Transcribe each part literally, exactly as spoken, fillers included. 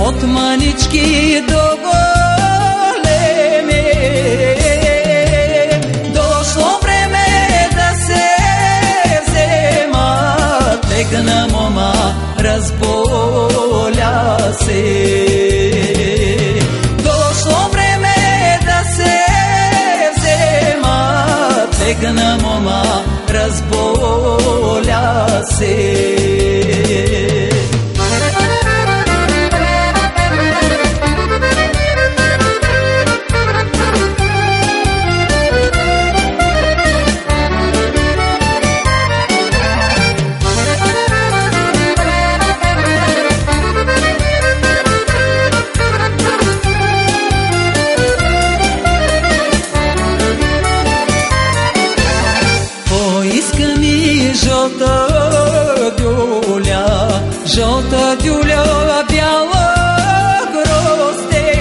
от манички до големи. Дошло време да се вземат, легна мома, разболя се. Дошло време да се вземат, легна мома, разболя се. Жълта дюля, жълта дюля, бяла грозде.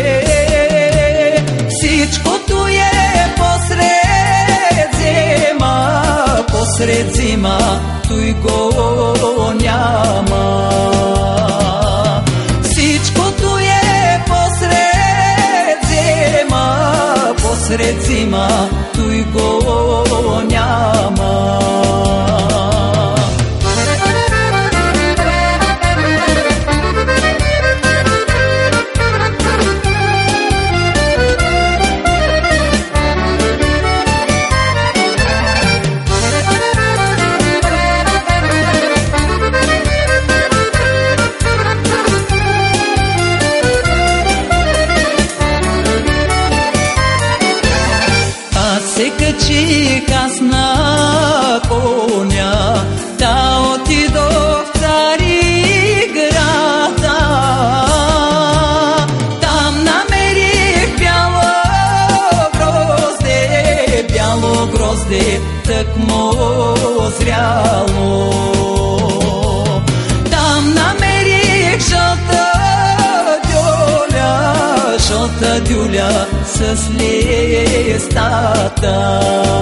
Всичкото е посред зима, посред зима, той го няма. Всичкото е посред зима, посред зима, той го няма. Се качих аз на коня, да отидох в Цариграда. Там намерих бяло грозде, бяло грозде, тъкмо зряло. Там намерих жълта дюля, жълта дюля с листата.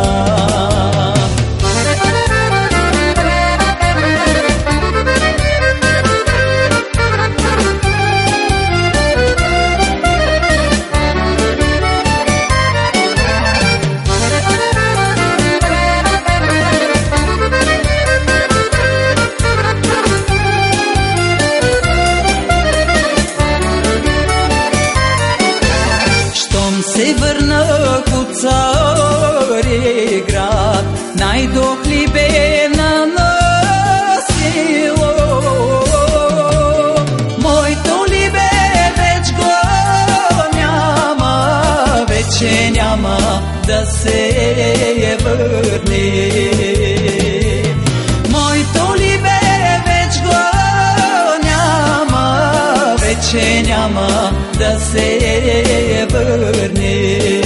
Се върнах от Цариград, найдох ли бена на село. Моето либе веч го няма, вече няма да се върне. Моето либе веч го няма, вече няма да се върне.